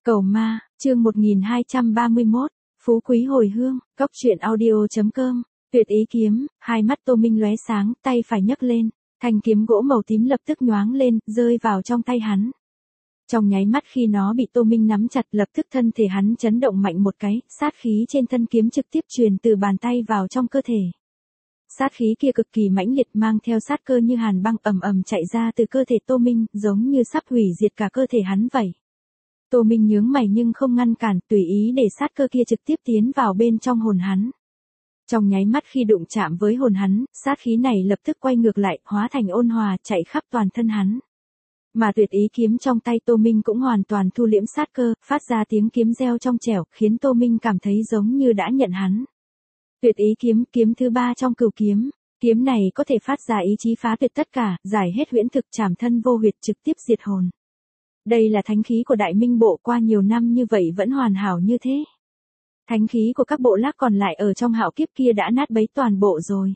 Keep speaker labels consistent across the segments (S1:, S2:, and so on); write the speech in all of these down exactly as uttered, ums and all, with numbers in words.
S1: Cầu ma, chương một nghìn hai trăm ba mươi mốt, Phú Quý hồi hương, cốc truyện audio.com, tuyệt ý kiếm, hai mắt Tô Minh lóe sáng, tay phải nhấc lên, thanh kiếm gỗ màu tím lập tức nhoáng lên, rơi vào trong tay hắn. Trong nháy mắt khi nó bị Tô Minh nắm chặt, lập tức thân thể hắn chấn động mạnh một cái, sát khí trên thân kiếm trực tiếp truyền từ bàn tay vào trong cơ thể. Sát khí kia cực kỳ mãnh liệt, mang theo sát cơ như hàn băng ầm ầm chạy ra từ cơ thể Tô Minh, giống như sắp hủy diệt cả cơ thể hắn vậy. Tô Minh nhướng mày nhưng không ngăn cản, tùy ý để sát cơ kia trực tiếp tiến vào bên trong hồn hắn. Trong nháy mắt khi đụng chạm với hồn hắn, sát khí này lập tức quay ngược lại, hóa thành ôn hòa, chạy khắp toàn thân hắn. Mà tuyệt ý kiếm trong tay Tô Minh cũng hoàn toàn thu liễm sát cơ, phát ra tiếng kiếm reo trong trẻo, khiến Tô Minh cảm thấy giống như đã nhận hắn. Tuyệt ý kiếm, kiếm thứ ba trong cửu kiếm. Kiếm này có thể phát ra ý chí phá tuyệt tất cả, giải hết huyễn thực, trảm thân vô huyệt, trực tiếp diệt hồn. Đây là thánh khí của Đại Minh Bộ, qua nhiều năm như vậy vẫn hoàn hảo như thế. Thánh khí của các bộ lạc còn lại ở trong hạo kiếp kia đã nát bấy toàn bộ rồi.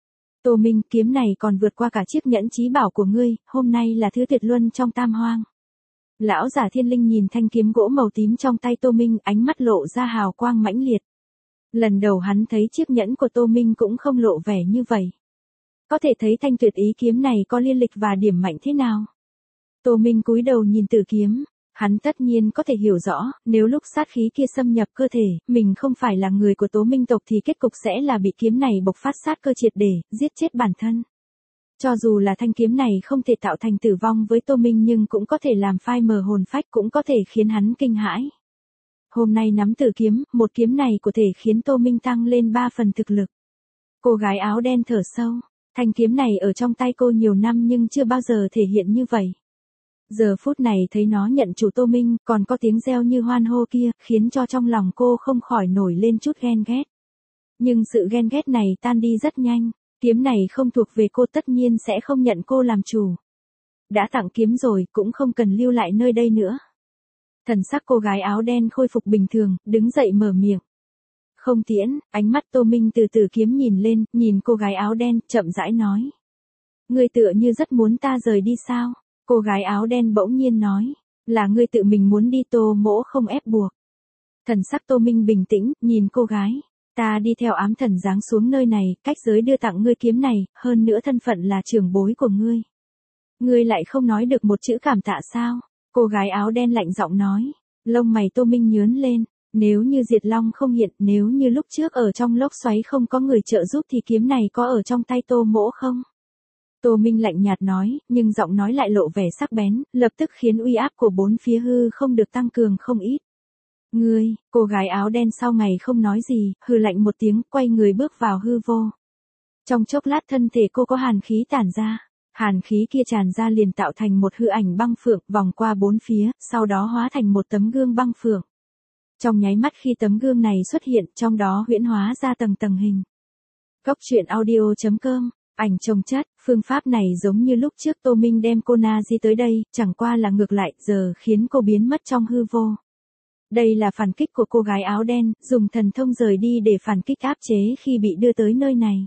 S1: Tô Minh, kiếm này còn vượt qua cả chiếc nhẫn chí bảo của ngươi, hôm nay là thứ tuyệt luân trong tam hoang. Lão giả Thiên Linh nhìn thanh kiếm gỗ màu tím trong tay Tô Minh, ánh mắt lộ ra hào quang mãnh liệt. Lần đầu hắn thấy chiếc nhẫn của Tô Minh cũng không lộ vẻ như vậy. Có thể thấy thanh tuyệt ý kiếm này có liên lịch và điểm mạnh thế nào. Tô Minh cúi đầu nhìn tử kiếm, hắn tất nhiên có thể hiểu rõ, nếu lúc sát khí kia xâm nhập cơ thể, mình không phải là người của Tố Minh tộc thì kết cục sẽ là bị kiếm này bộc phát sát cơ triệt để, giết chết bản thân. Cho dù là thanh kiếm này không thể tạo thành tử vong với Tô Minh nhưng cũng có thể làm phai mờ hồn phách, cũng có thể khiến hắn kinh hãi. Hôm nay nắm tử kiếm, một kiếm này có thể khiến Tô Minh tăng lên ba phần thực lực. Cô gái áo đen thở sâu, thanh kiếm này ở trong tay cô nhiều năm nhưng chưa bao giờ thể hiện như vậy. Giờ phút này thấy nó nhận chủ Tô Minh, còn có tiếng reo như hoan hô kia, khiến cho trong lòng cô không khỏi nổi lên chút ghen ghét. Nhưng sự ghen ghét này tan đi rất nhanh, kiếm này không thuộc về cô, tất nhiên sẽ không nhận cô làm chủ. Đã tặng kiếm rồi, cũng không cần lưu lại nơi đây nữa. Thần sắc cô gái áo đen khôi phục bình thường, đứng dậy mở miệng. Không tiễn, ánh mắt Tô Minh từ từ kiếm nhìn lên, nhìn cô gái áo đen, chậm rãi nói. Ngươi tựa như rất muốn ta rời đi sao? Cô gái áo đen bỗng nhiên nói, là ngươi tự mình muốn đi, Tô mỗ không ép buộc. Thần sắc Tô Minh bình tĩnh, nhìn cô gái, ta đi theo ám thần giáng xuống nơi này, cách giới đưa tặng ngươi kiếm này, hơn nữa thân phận là trưởng bối của ngươi. Ngươi lại không nói được một chữ cảm tạ sao? Cô gái áo đen lạnh giọng nói, lông mày Tô Minh nhướng lên, nếu như Diệt Long không hiện, nếu như lúc trước ở trong lốc xoáy không có người trợ giúp thì kiếm này có ở trong tay Tô mỗ không? Tô Minh lạnh nhạt nói, nhưng giọng nói lại lộ vẻ sắc bén, lập tức khiến uy áp của bốn phía hư không được tăng cường không ít. Ngươi, cô gái áo đen sau ngày không nói gì, hừ lạnh một tiếng, quay người bước vào hư vô. Trong chốc lát thân thể cô có hàn khí tản ra, hàn khí kia tràn ra liền tạo thành một hư ảnh băng phượng, vòng qua bốn phía, sau đó hóa thành một tấm gương băng phượng. Trong nháy mắt khi tấm gương này xuất hiện, trong đó huyễn hóa ra tầng tầng hình. Cốc truyện audio.com. Ảnh chồng chất, phương pháp này giống như lúc trước Tô Minh đem cô Na Di tới đây, chẳng qua là ngược lại, giờ khiến cô biến mất trong hư vô. Đây là phản kích của cô gái áo đen, dùng thần thông rời đi để phản kích áp chế khi bị đưa tới nơi này.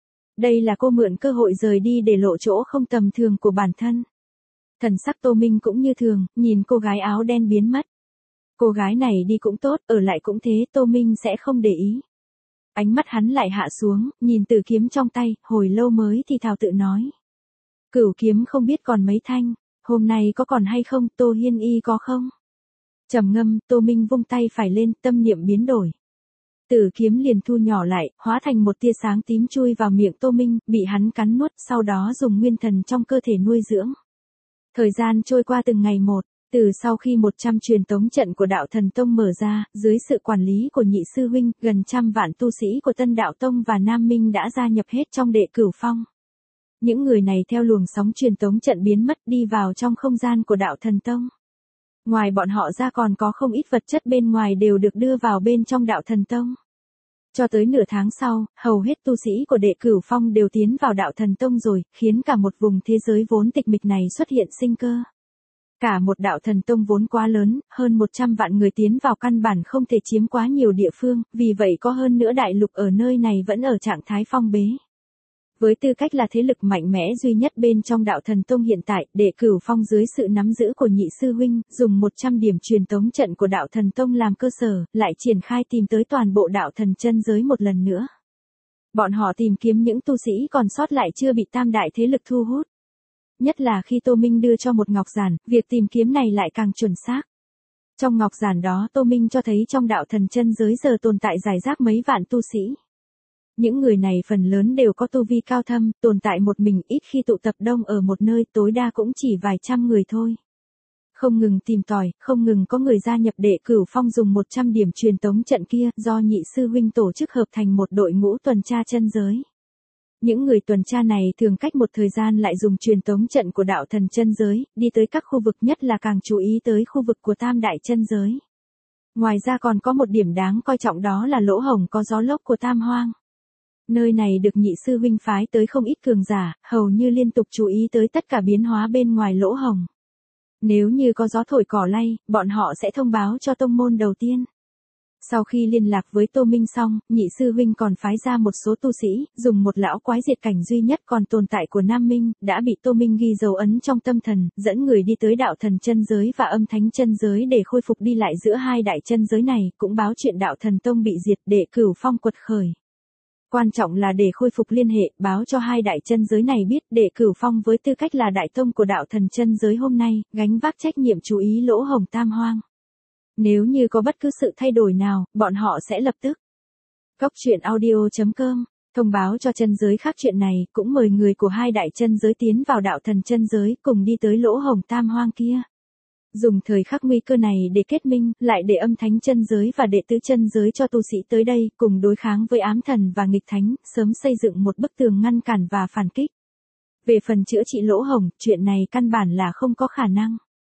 S1: Đây là cô mượn cơ hội rời đi để lộ chỗ không tầm thường của bản thân. Thần sắc Tô Minh cũng như thường, nhìn cô gái áo đen biến mất. Cô gái này đi cũng tốt, ở lại cũng thế, Tô Minh sẽ không để ý. Ánh mắt hắn lại hạ xuống, nhìn tử kiếm trong tay, hồi lâu mới thì thào tự nói. Cửu kiếm không biết còn mấy thanh, hôm nay có còn hay không, Tô Hiên Y có không? Trầm ngâm, Tô Minh vung tay phải lên, tâm niệm biến đổi. Tử kiếm liền thu nhỏ lại, hóa thành một tia sáng tím chui vào miệng Tô Minh, bị hắn cắn nuốt, sau đó dùng nguyên thần trong cơ thể nuôi dưỡng. Thời gian trôi qua từng ngày một. Từ sau khi một trăm truyền tống trận của Đạo Thần Tông mở ra, dưới sự quản lý của nhị sư huynh, gần trăm vạn tu sĩ của Tân Đạo Tông và Nam Minh đã gia nhập hết trong Đệ Cửu Phong. Những người này theo luồng sóng truyền tống trận biến mất đi vào trong không gian của Đạo Thần Tông. Ngoài bọn họ ra còn có không ít vật chất bên ngoài đều được đưa vào bên trong Đạo Thần Tông. Cho tới nửa tháng sau, hầu hết tu sĩ của Đệ Cửu Phong đều tiến vào Đạo Thần Tông rồi, khiến cả một vùng thế giới vốn tịch mịch này xuất hiện sinh cơ. Cả một Đạo Thần Tông vốn quá lớn, hơn một trăm vạn người tiến vào căn bản không thể chiếm quá nhiều địa phương, vì vậy có hơn nữa đại lục ở nơi này vẫn ở trạng thái phong bế. Với tư cách là thế lực mạnh mẽ duy nhất bên trong đạo thần tông hiện tại, Đệ Cửu Phong dưới sự nắm giữ của nhị sư huynh, dùng một trăm điểm truyền tống trận của đạo thần tông làm cơ sở, lại triển khai tìm tới toàn bộ đạo thần chân giới một lần nữa. Bọn họ tìm kiếm những tu sĩ còn sót lại chưa bị tam đại thế lực thu hút. Nhất là khi Tô Minh đưa cho một ngọc giản, việc tìm kiếm này lại càng chuẩn xác. Trong ngọc giản đó Tô Minh cho thấy trong đạo thần chân giới giờ tồn tại rải rác mấy vạn tu sĩ. Những người này phần lớn đều có tu vi cao thâm, tồn tại một mình, ít khi tụ tập đông ở một nơi, tối đa cũng chỉ vài trăm người thôi. Không ngừng tìm tòi, không ngừng có người gia nhập Đệ Cửu Phong dùng một trăm điểm truyền tống trận kia, do nhị sư huynh tổ chức hợp thành một đội ngũ tuần tra chân giới. Những người tuần tra này thường cách một thời gian lại dùng truyền tống trận của đạo thần chân giới, đi tới các khu vực, nhất là càng chú ý tới khu vực của tam đại chân giới. Ngoài ra còn có một điểm đáng coi trọng, đó là lỗ hổng có gió lốc của Tam Hoang. Nơi này được nhị sư huynh phái tới không ít cường giả, hầu như liên tục chú ý tới tất cả biến hóa bên ngoài lỗ hổng. Nếu như có gió thổi cỏ lay, bọn họ sẽ thông báo cho tông môn đầu tiên. Sau khi liên lạc với Tô Minh xong, nhị sư huynh còn phái ra một số tu sĩ, dùng một lão quái diệt cảnh duy nhất còn tồn tại của Nam Minh, đã bị Tô Minh ghi dấu ấn trong tâm thần, dẫn người đi tới đạo thần chân giới và âm thánh chân giới để khôi phục đi lại giữa hai đại chân giới này, cũng báo chuyện đạo thần tông bị diệt, Đệ Cửu Phong quật khởi. Quan trọng là để khôi phục liên hệ, báo cho hai đại chân giới này biết Đệ Cửu Phong với tư cách là đại tông của đạo thần chân giới hôm nay, gánh vác trách nhiệm chú ý lỗ hổng Tam Hoang. Nếu như có bất cứ sự thay đổi nào, bọn họ sẽ lập tức. Cốc truyện audio chấm com, thông báo cho chân giới khác chuyện này, cũng mời người của hai đại chân giới tiến vào đạo thần chân giới cùng đi tới lỗ hổng Tam Hoang kia. Dùng thời khắc nguy cơ này để kết minh, lại để âm thánh chân giới và đệ tứ chân giới cho tu sĩ tới đây, cùng đối kháng với ám thần và nghịch thánh, sớm xây dựng một bức tường ngăn cản và phản kích. Về phần chữa trị lỗ hổng, chuyện này căn bản là không có khả năng.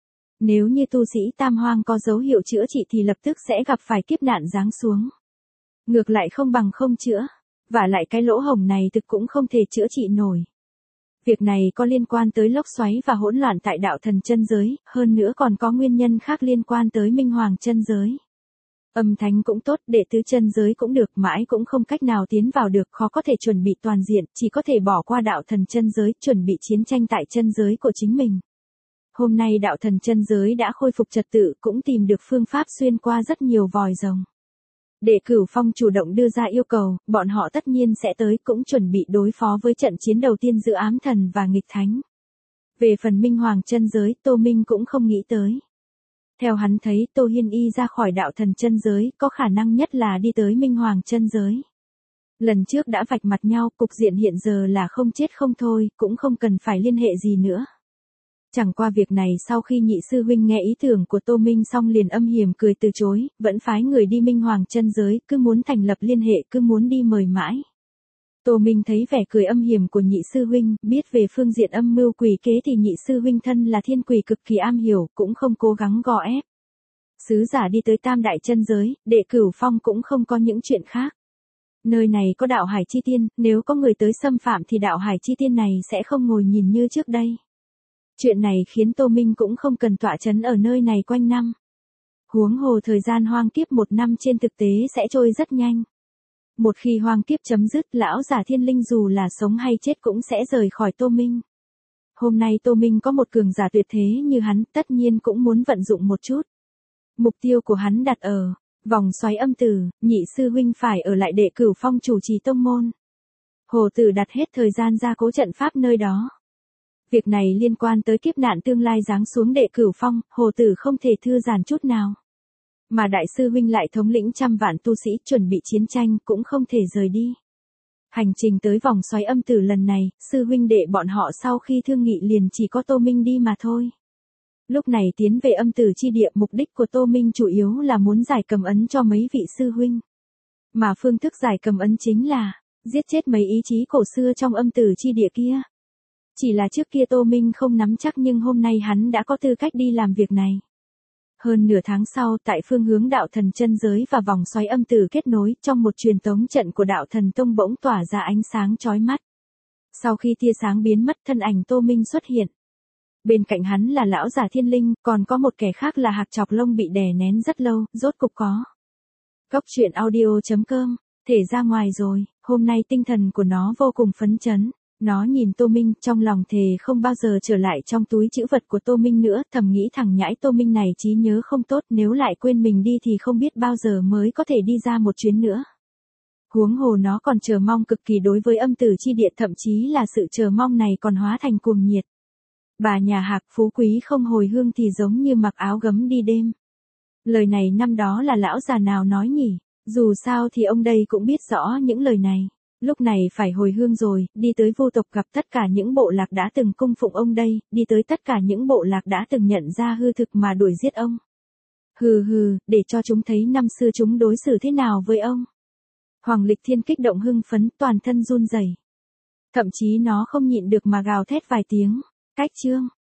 S1: Nếu như tu sĩ Tam Hoang có dấu hiệu chữa trị thì lập tức sẽ gặp phải kiếp nạn giáng xuống. Ngược lại không bằng không chữa, và lại cái lỗ hổng này thực cũng không thể chữa trị nổi. Việc này có liên quan tới lốc xoáy và hỗn loạn tại đạo thần chân giới, hơn nữa còn có nguyên nhân khác liên quan tới Minh Hoàng chân giới. Âm thánh cũng tốt, đệ tứ chân giới cũng được, mãi cũng không cách nào tiến vào được, khó có thể chuẩn bị toàn diện, chỉ có thể bỏ qua đạo thần chân giới, chuẩn bị chiến tranh tại chân giới của chính mình. Hôm nay đạo thần chân giới đã khôi phục trật tự, cũng tìm được phương pháp xuyên qua rất nhiều vòi rồng. Đệ Cửu Phong chủ động đưa ra yêu cầu, bọn họ tất nhiên sẽ tới, cũng chuẩn bị đối phó với trận chiến đầu tiên giữa ám thần và nghịch thánh. Về phần Minh Hoàng chân giới, Tô Minh cũng không nghĩ tới. Theo hắn thấy, Tô Hiên Y ra khỏi đạo thần chân giới, có khả năng nhất là đi tới Minh Hoàng chân giới. Lần trước đã vạch mặt nhau, cục diện hiện giờ là không chết không thôi, cũng không cần phải liên hệ gì nữa. Chẳng qua việc này sau khi nhị sư huynh nghe ý tưởng của Tô Minh xong liền âm hiểm cười từ chối, vẫn phái người đi Minh Hoàng chân giới, cứ muốn thành lập liên hệ, cứ muốn đi mời mãi. Tô Minh thấy vẻ cười âm hiểm của nhị sư huynh, biết về phương diện âm mưu quỷ kế thì nhị sư huynh thân là thiên quỷ cực kỳ am hiểu, cũng không cố gắng gò ép. Sứ giả đi tới tam đại chân giới, Đệ Cửu Phong cũng không có những chuyện khác. Nơi này có đạo Hải Chi Tiên, nếu có người tới xâm phạm thì đạo Hải Chi Tiên này sẽ không ngồi nhìn như trước đây. Chuyện này khiến Tô Minh cũng không cần tọa chấn ở nơi này quanh năm. Huống hồ thời gian hoang kiếp một năm trên thực tế sẽ trôi rất nhanh. Một khi hoang kiếp chấm dứt, lão giả thiên linh dù là sống hay chết cũng sẽ rời khỏi Tô Minh. Hôm nay Tô Minh có một cường giả tuyệt thế như hắn, tất nhiên cũng muốn vận dụng một chút. Mục tiêu của hắn đặt ở vòng xoáy âm tử, nhị sư huynh phải ở lại Đệ Cửu Phong chủ trì tông môn. Hồ Tử đặt hết thời gian ra cố trận pháp nơi đó. Việc này liên quan tới kiếp nạn tương lai giáng xuống Đệ Cửu Phong, Hồ Tử không thể thư giãn chút nào. Mà đại sư huynh lại thống lĩnh trăm vạn tu sĩ chuẩn bị chiến tranh, cũng không thể rời đi. Hành trình tới vòng xoáy âm tử lần này, sư huynh đệ bọn họ sau khi thương nghị liền chỉ có Tô Minh đi mà thôi. Lúc này tiến về âm tử chi địa, mục đích của Tô Minh chủ yếu là muốn giải cầm ấn cho mấy vị sư huynh. Mà phương thức giải cầm ấn chính là giết chết mấy ý chí cổ xưa trong âm tử chi địa kia. Chỉ là trước kia Tô Minh không nắm chắc, nhưng hôm nay hắn đã có tư cách đi làm việc này. Hơn nửa tháng sau, tại phương hướng đạo thần chân giới và vòng xoáy âm tử kết nối, trong một truyền tống trận của đạo thần tông bỗng tỏa ra ánh sáng chói mắt. Sau khi tia sáng biến mất, thân ảnh Tô Minh xuất hiện. Bên cạnh hắn là lão giả thiên linh, còn có một kẻ khác là Hạc Chọc Lông bị đè nén rất lâu, rốt cục có. Cốc truyện audio chấm com, thể ra ngoài rồi. Hôm nay tinh thần của nó vô cùng phấn chấn. Nó nhìn Tô Minh, trong lòng thề không bao giờ trở lại trong túi trữ vật của Tô Minh nữa, thầm nghĩ thằng nhãi Tô Minh này trí nhớ không tốt, nếu lại quên mình đi thì không biết bao giờ mới có thể đi ra một chuyến nữa. Huống hồ nó còn chờ mong cực kỳ đối với âm tử chi địa, thậm chí là sự chờ mong này còn hóa thành cuồng nhiệt. Bà nhà Hạc, phú quý không hồi hương thì giống như mặc áo gấm đi đêm. Lời này năm đó là lão già nào nói nhỉ? Dù sao thì ông đây cũng biết rõ những lời này. Lúc này phải hồi hương rồi, đi tới vô tộc gặp tất cả những bộ lạc đã từng cung phụng ông đây, đi tới tất cả những bộ lạc đã từng nhận ra hư thực mà đuổi giết ông. Hừ hừ, để cho chúng thấy năm xưa chúng đối xử thế nào với ông. Hoàng Lịch Thiên kích động hưng phấn, toàn thân run rẩy. Thậm chí nó không nhịn được mà gào thét vài tiếng. Cách chương